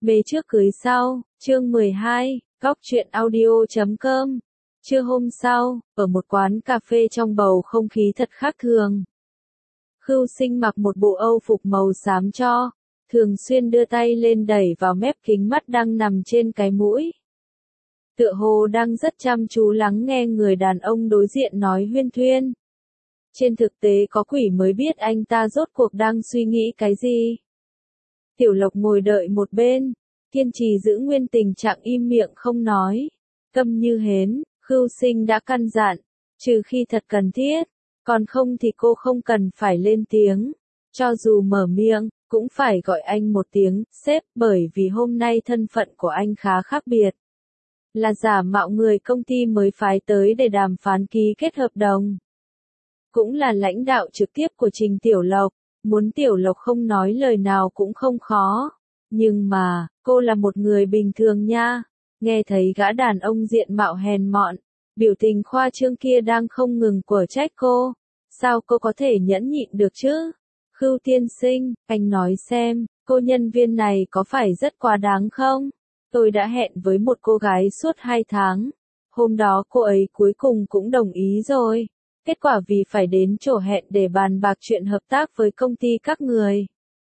Mê trước cưới sau, chương 12, góc truyện audio.com. Trưa hôm sau, ở một quán cà phê trong bầu không khí thật khác thường. Khưu Sinh mặc một bộ âu phục màu xám cho, thường xuyên đưa tay lên đẩy vào mép kính mắt đang nằm trên cái mũi. Tựa hồ đang rất chăm chú lắng nghe người đàn ông đối diện nói huyên thuyên. Trên thực tế có quỷ mới biết anh ta rốt cuộc đang suy nghĩ cái gì. Tiểu Lộc ngồi đợi một bên, kiên trì giữ nguyên tình trạng im miệng không nói. Câm như hến, Khưu Sinh đã căn dặn, trừ khi thật cần thiết, còn không thì cô không cần phải lên tiếng. Cho dù mở miệng, cũng phải gọi anh một tiếng, sếp, bởi vì hôm nay thân phận của anh khá khác biệt. Là giả mạo người công ty mới phái tới để đàm phán ký kết hợp đồng. Cũng là lãnh đạo trực tiếp của Trình Tiểu Lộc, muốn Tiểu Lộc không nói lời nào cũng không khó. Nhưng mà, cô là một người bình thường nha. Nghe thấy gã đàn ông diện mạo hèn mọn, biểu tình khoa trương kia đang không ngừng quở trách cô. Sao cô có thể nhẫn nhịn được chứ? Khưu tiên sinh, anh nói xem, cô nhân viên này có phải rất quá đáng không? Tôi đã hẹn với một cô gái suốt 2 tháng. Hôm đó cô ấy cuối cùng cũng đồng ý rồi. Kết quả vì phải đến chỗ hẹn để bàn bạc chuyện hợp tác với công ty các người,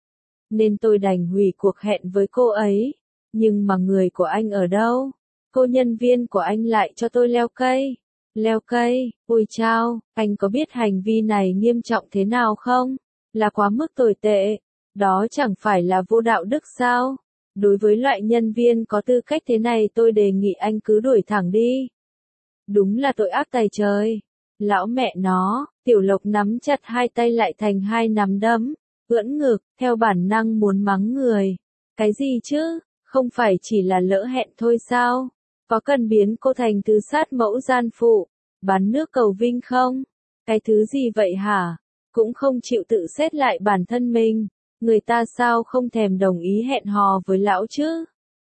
nên tôi đành hủy cuộc hẹn với cô ấy. Nhưng mà người của anh ở đâu? Cô nhân viên của anh lại cho tôi leo cây. Leo cây, ôi chao, anh có biết hành vi này nghiêm trọng thế nào không? Là quá mức tồi tệ. Đó chẳng phải là vô đạo đức sao? Đối với loại nhân viên có tư cách thế này tôi đề nghị anh cứ đuổi thẳng đi. Đúng là tội ác tày trời. Lão mẹ nó, Tiểu Lộc nắm chặt hai tay lại thành hai nắm đấm, ưỡn ngực, theo bản năng muốn mắng người. Cái gì chứ, không phải chỉ là lỡ hẹn thôi sao? Có cần biến cô thành thứ sát mẫu gian phụ, bán nước cầu vinh không? Cái thứ gì vậy hả? Cũng không chịu tự xét lại bản thân mình, người ta sao không thèm đồng ý hẹn hò với lão chứ?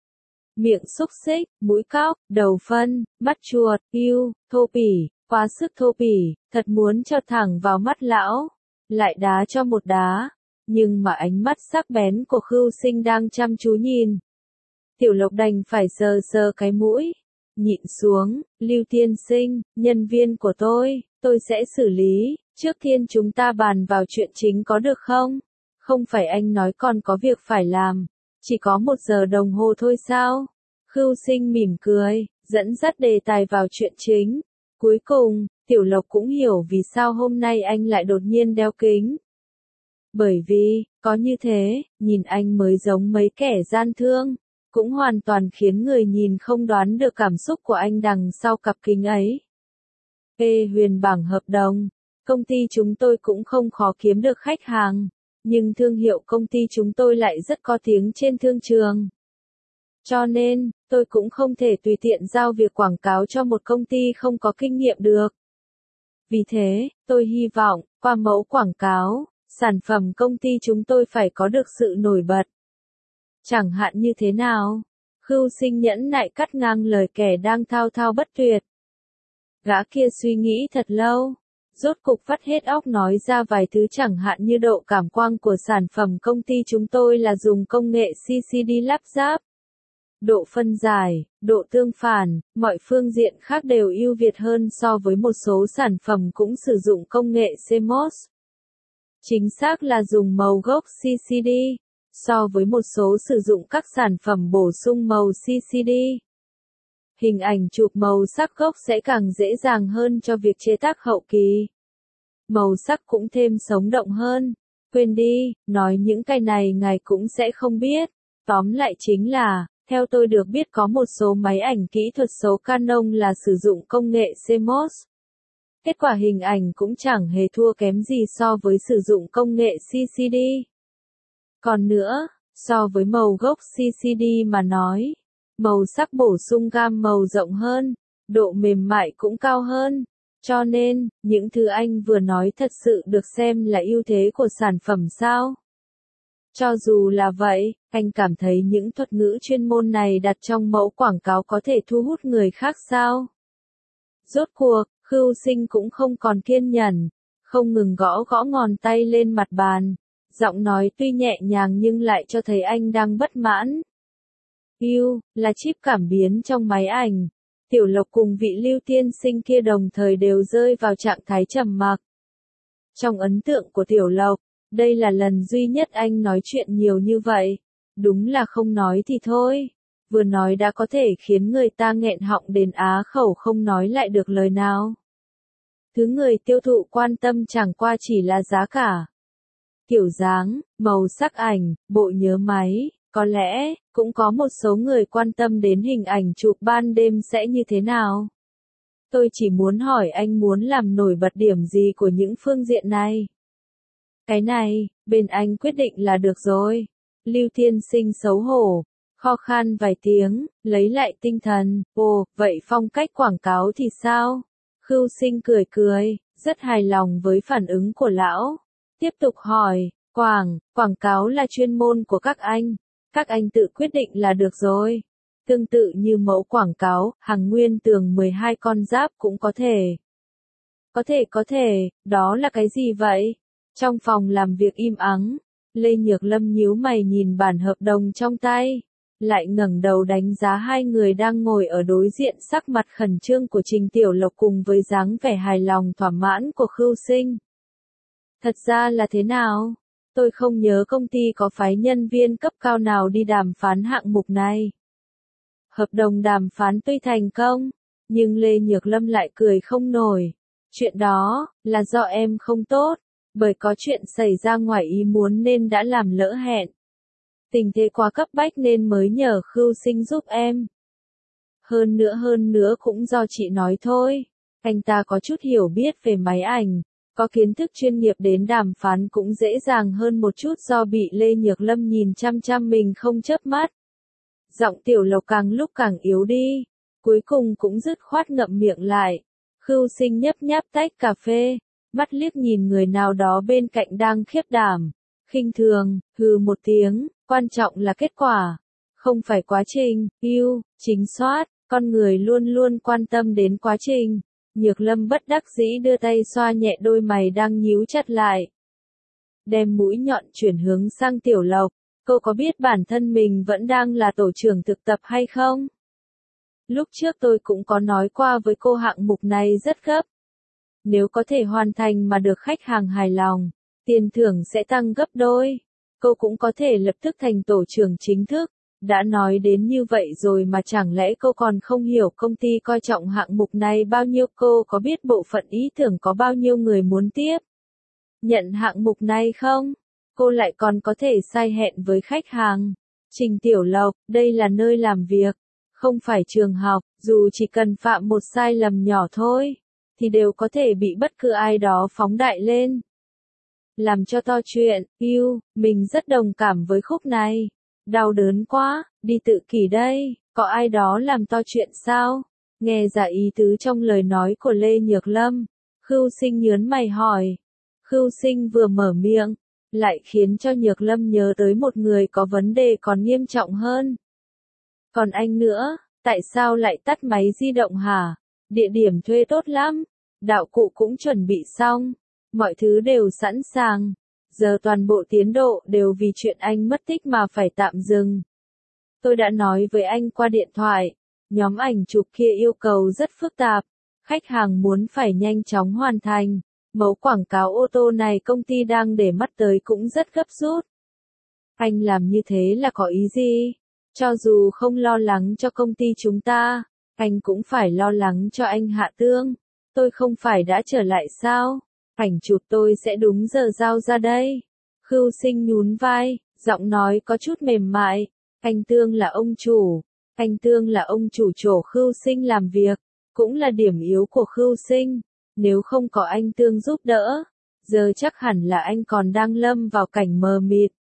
Miệng xúc xích, mũi cóc, đầu phân, mắt chuột, yêu, thô bỉ. Quá sức thô bỉ, thật muốn cho thẳng vào mắt lão, lại đá cho một đá, nhưng mà ánh mắt sắc bén của Khưu Sinh đang chăm chú nhìn. Tiểu Lộc đành phải sờ sờ cái mũi, nhịn xuống, Lưu tiên sinh, nhân viên của tôi sẽ xử lý, trước tiên chúng ta bàn vào chuyện chính có được không? Không phải anh nói còn có việc phải làm, chỉ có 1 giờ đồng hồ thôi sao? Khưu Sinh mỉm cười, dẫn dắt đề tài vào chuyện chính. Cuối cùng, Tiểu Lộc cũng hiểu vì sao hôm nay anh lại đột nhiên đeo kính. Bởi vì, có như thế, nhìn anh mới giống mấy kẻ gian thương, cũng hoàn toàn khiến người nhìn không đoán được cảm xúc của anh đằng sau cặp kính ấy. Huyền bảng hợp đồng, công ty chúng tôi cũng không khó kiếm được khách hàng, nhưng thương hiệu công ty chúng tôi lại rất có tiếng trên thương trường. Cho nên, tôi cũng không thể tùy tiện giao việc quảng cáo cho một công ty không có kinh nghiệm được. Vì thế, tôi hy vọng, qua mẫu quảng cáo, sản phẩm công ty chúng tôi phải có được sự nổi bật. Chẳng hạn như thế nào? Khưu Sinh nhẫn nại cắt ngang lời kẻ đang thao thao bất tuyệt. Gã kia suy nghĩ thật lâu, rốt cục vắt hết óc nói ra vài thứ chẳng hạn như độ cảm quang của sản phẩm công ty chúng tôi là dùng công nghệ CCD lắp ráp. Độ phân giải, độ tương phản, mọi phương diện khác đều ưu việt hơn so với một số sản phẩm cũng sử dụng công nghệ CMOS. Chính xác là dùng màu gốc CCD, so với một số sử dụng các sản phẩm bổ sung màu CCD. Hình ảnh chụp màu sắc gốc sẽ càng dễ dàng hơn cho việc chế tác hậu kỳ. Màu sắc cũng thêm sống động hơn. Quên đi, nói những cái này ngài cũng sẽ không biết. Tóm lại chính là, theo tôi được biết có một số máy ảnh kỹ thuật số Canon là sử dụng công nghệ CMOS. Kết quả hình ảnh cũng chẳng hề thua kém gì so với sử dụng công nghệ CCD. Còn nữa, so với màu gốc CCD mà nói, màu sắc bổ sung gam màu rộng hơn, độ mềm mại cũng cao hơn. Cho nên, những thứ anh vừa nói thật sự được xem là ưu thế của sản phẩm sao? Cho dù là vậy, anh cảm thấy những thuật ngữ chuyên môn này đặt trong mẫu quảng cáo có thể thu hút người khác sao? Rốt cuộc, Khưu Sinh cũng không còn kiên nhẫn, không ngừng gõ gõ ngón tay lên mặt bàn. Giọng nói tuy nhẹ nhàng nhưng lại cho thấy anh đang bất mãn. Yêu, là chip cảm biến trong máy ảnh. Tiểu Lộc cùng vị Lưu tiên sinh kia đồng thời đều rơi vào trạng thái trầm mặc. Trong ấn tượng của Tiểu Lộc, đây là lần duy nhất anh nói chuyện nhiều như vậy. Đúng là không nói thì thôi. Vừa nói đã có thể khiến người ta nghẹn họng đến á khẩu không nói lại được lời nào. Thứ người tiêu thụ quan tâm chẳng qua chỉ là giá cả. Kiểu dáng, màu sắc ảnh, bộ nhớ máy, có lẽ, cũng có một số người quan tâm đến hình ảnh chụp ban đêm sẽ như thế nào. Tôi chỉ muốn hỏi anh muốn làm nổi bật điểm gì của những phương diện này. Cái này, bên anh quyết định là được rồi. Lưu tiên sinh xấu hổ, kho khan vài tiếng, lấy lại tinh thần. Ồ, vậy phong cách quảng cáo thì sao? Khưu Sinh cười cười, rất hài lòng với phản ứng của lão. Tiếp tục hỏi, quảng cáo là chuyên môn của các anh tự quyết định là được rồi. Tương tự như mẫu quảng cáo, hàng nguyên tường 12 con giáp cũng có thể. Có thể, đó là cái gì vậy? Trong phòng làm việc im ắng, Lê Nhược Lâm nhíu mày nhìn bản hợp đồng trong tay, lại ngẩng đầu đánh giá hai người đang ngồi ở đối diện sắc mặt khẩn trương của Trình Tiểu Lộc cùng với dáng vẻ hài lòng thỏa mãn của Khưu Sinh. Thật ra là thế nào? Tôi không nhớ công ty có phái nhân viên cấp cao nào đi đàm phán hạng mục này. Hợp đồng đàm phán tuy thành công, nhưng Lê Nhược Lâm lại cười không nổi. Chuyện đó, là do em không tốt, bởi có chuyện xảy ra ngoài ý muốn nên đã làm lỡ hẹn. Tình thế quá cấp bách nên mới nhờ Khưu Sinh giúp em. Hơn nữa cũng do chị nói thôi. Anh ta có chút hiểu biết về máy ảnh, có kiến thức chuyên nghiệp đến đàm phán cũng dễ dàng hơn một chút do bị Lê Nhược Lâm nhìn chăm chăm mình không chớp mắt. Giọng Tiểu Lộc càng lúc càng yếu đi, cuối cùng cũng dứt khoát ngậm miệng lại. Khưu Sinh nhấp nháp tách cà phê, mắt liếc nhìn người nào đó bên cạnh đang khiếp đảm, khinh thường, hừ một tiếng, quan trọng là kết quả, không phải quá trình. Yêu, chính xác, con người luôn luôn quan tâm đến quá trình. Nhược Lâm bất đắc dĩ đưa tay xoa nhẹ đôi mày đang nhíu chặt lại. Đem mũi nhọn chuyển hướng sang Tiểu Lộc, cô có biết bản thân mình vẫn đang là tổ trưởng thực tập hay không? Lúc trước tôi cũng có nói qua với cô hạng mục này rất gấp. Nếu có thể hoàn thành mà được khách hàng hài lòng, tiền thưởng sẽ tăng gấp đôi. Cô cũng có thể lập tức thành tổ trưởng chính thức. Đã nói đến như vậy rồi mà chẳng lẽ cô còn không hiểu công ty coi trọng hạng mục này bao nhiêu? Cô có biết bộ phận ý tưởng có bao nhiêu người muốn tiếp nhận hạng mục này không? Cô lại còn có thể sai hẹn với khách hàng. Trình Tiểu Lộc, đây là nơi làm việc, không phải trường học, dù chỉ cần phạm một sai lầm nhỏ thôi, thì đều có thể bị bất cứ ai đó phóng đại lên. Làm cho to chuyện, yêu, mình rất đồng cảm với khúc này. Đau đớn quá, đi tự kỷ đây, có ai đó làm to chuyện sao? Nghe ra ý tứ trong lời nói của Lê Nhược Lâm, Khưu Sinh nhớn mày hỏi. Khưu Sinh vừa mở miệng, lại khiến cho Nhược Lâm nhớ tới một người có vấn đề còn nghiêm trọng hơn. Còn anh nữa, tại sao lại tắt máy di động hả? Địa điểm thuê tốt lắm, đạo cụ cũng chuẩn bị xong, mọi thứ đều sẵn sàng. Giờ toàn bộ tiến độ đều vì chuyện anh mất tích mà phải tạm dừng. Tôi đã nói với anh qua điện thoại, nhóm ảnh chụp kia yêu cầu rất phức tạp, khách hàng muốn phải nhanh chóng hoàn thành. Mẫu quảng cáo ô tô này công ty đang để mắt tới cũng rất gấp rút. Anh làm như thế là có ý gì? Cho dù không lo lắng cho công ty chúng ta, anh cũng phải lo lắng cho anh Hạ Tương. Tôi không phải đã trở lại sao? Ảnh chụp tôi sẽ đúng giờ giao ra đây. Khưu Sinh nhún vai, giọng nói có chút mềm mại. Anh Tương là ông chủ. Anh Tương là ông chủ chỗ Khưu Sinh làm việc. Cũng là điểm yếu của Khưu Sinh. Nếu không có anh Tương giúp đỡ, giờ chắc hẳn là anh còn đang lâm vào cảnh mờ mịt.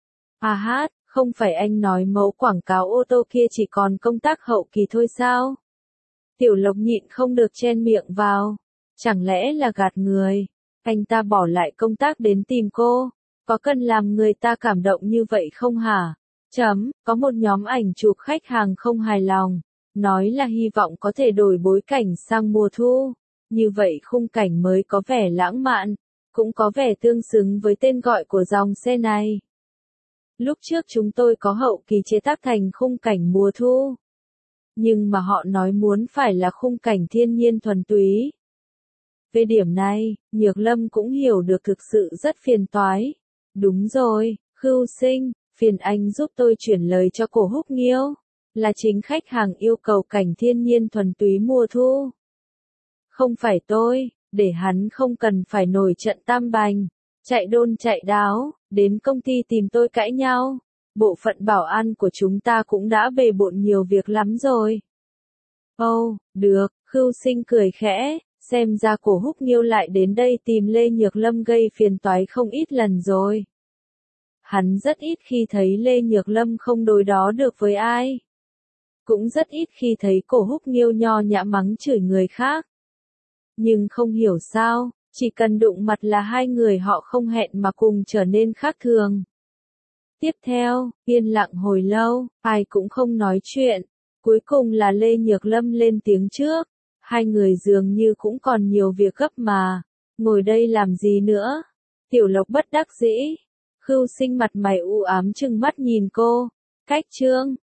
À hát, không phải anh nói mẫu quảng cáo ô tô kia chỉ còn công tác hậu kỳ thôi sao? Tiểu Lộc nhịn không được chen miệng vào. Chẳng lẽ là gạt người? Anh ta bỏ lại công tác đến tìm cô. Có cần làm người ta cảm động như vậy không hả? Có một nhóm ảnh chụp khách hàng không hài lòng. Nói là hy vọng có thể đổi bối cảnh sang mùa thu. Như vậy khung cảnh mới có vẻ lãng mạn. Cũng có vẻ tương xứng với tên gọi của dòng xe này. Lúc trước chúng tôi có hậu kỳ chế tác thành khung cảnh mùa thu. Nhưng mà họ nói muốn phải là khung cảnh thiên nhiên thuần túy. Về điểm này, Nhược Lâm cũng hiểu được thực sự rất phiền toái. Đúng rồi, Khưu Sinh, phiền anh giúp tôi chuyển lời cho Cổ Húc Nghiêu. Là chính khách hàng yêu cầu cảnh thiên nhiên thuần túy mùa thu. Không phải tôi, để hắn không cần phải nổi trận tam bành, chạy đôn chạy đáo, đến công ty tìm tôi cãi nhau. Bộ phận bảo an của chúng ta cũng đã bề bộn nhiều việc lắm rồi. Ồ, được, Khưu Sinh cười khẽ, xem ra Cổ Húc Nghiêu lại đến đây tìm Lê Nhược Lâm gây phiền toái không ít lần rồi. Hắn rất ít khi thấy Lê Nhược Lâm không đối đó được với ai. Cũng rất ít khi thấy Cổ Húc Nghiêu nho nhã mắng chửi người khác. Nhưng không hiểu sao, chỉ cần đụng mặt là hai người họ không hẹn mà cùng trở nên khác thường. Tiếp theo, yên lặng hồi lâu, ai cũng không nói chuyện. Cuối cùng là Lê Nhược Lâm lên tiếng trước. Hai người dường như cũng còn nhiều việc gấp mà. Ngồi đây làm gì nữa? Tiểu Lộc bất đắc dĩ. Khưu Sinh mặt mày u ám trừng mắt nhìn cô. Cách Trương,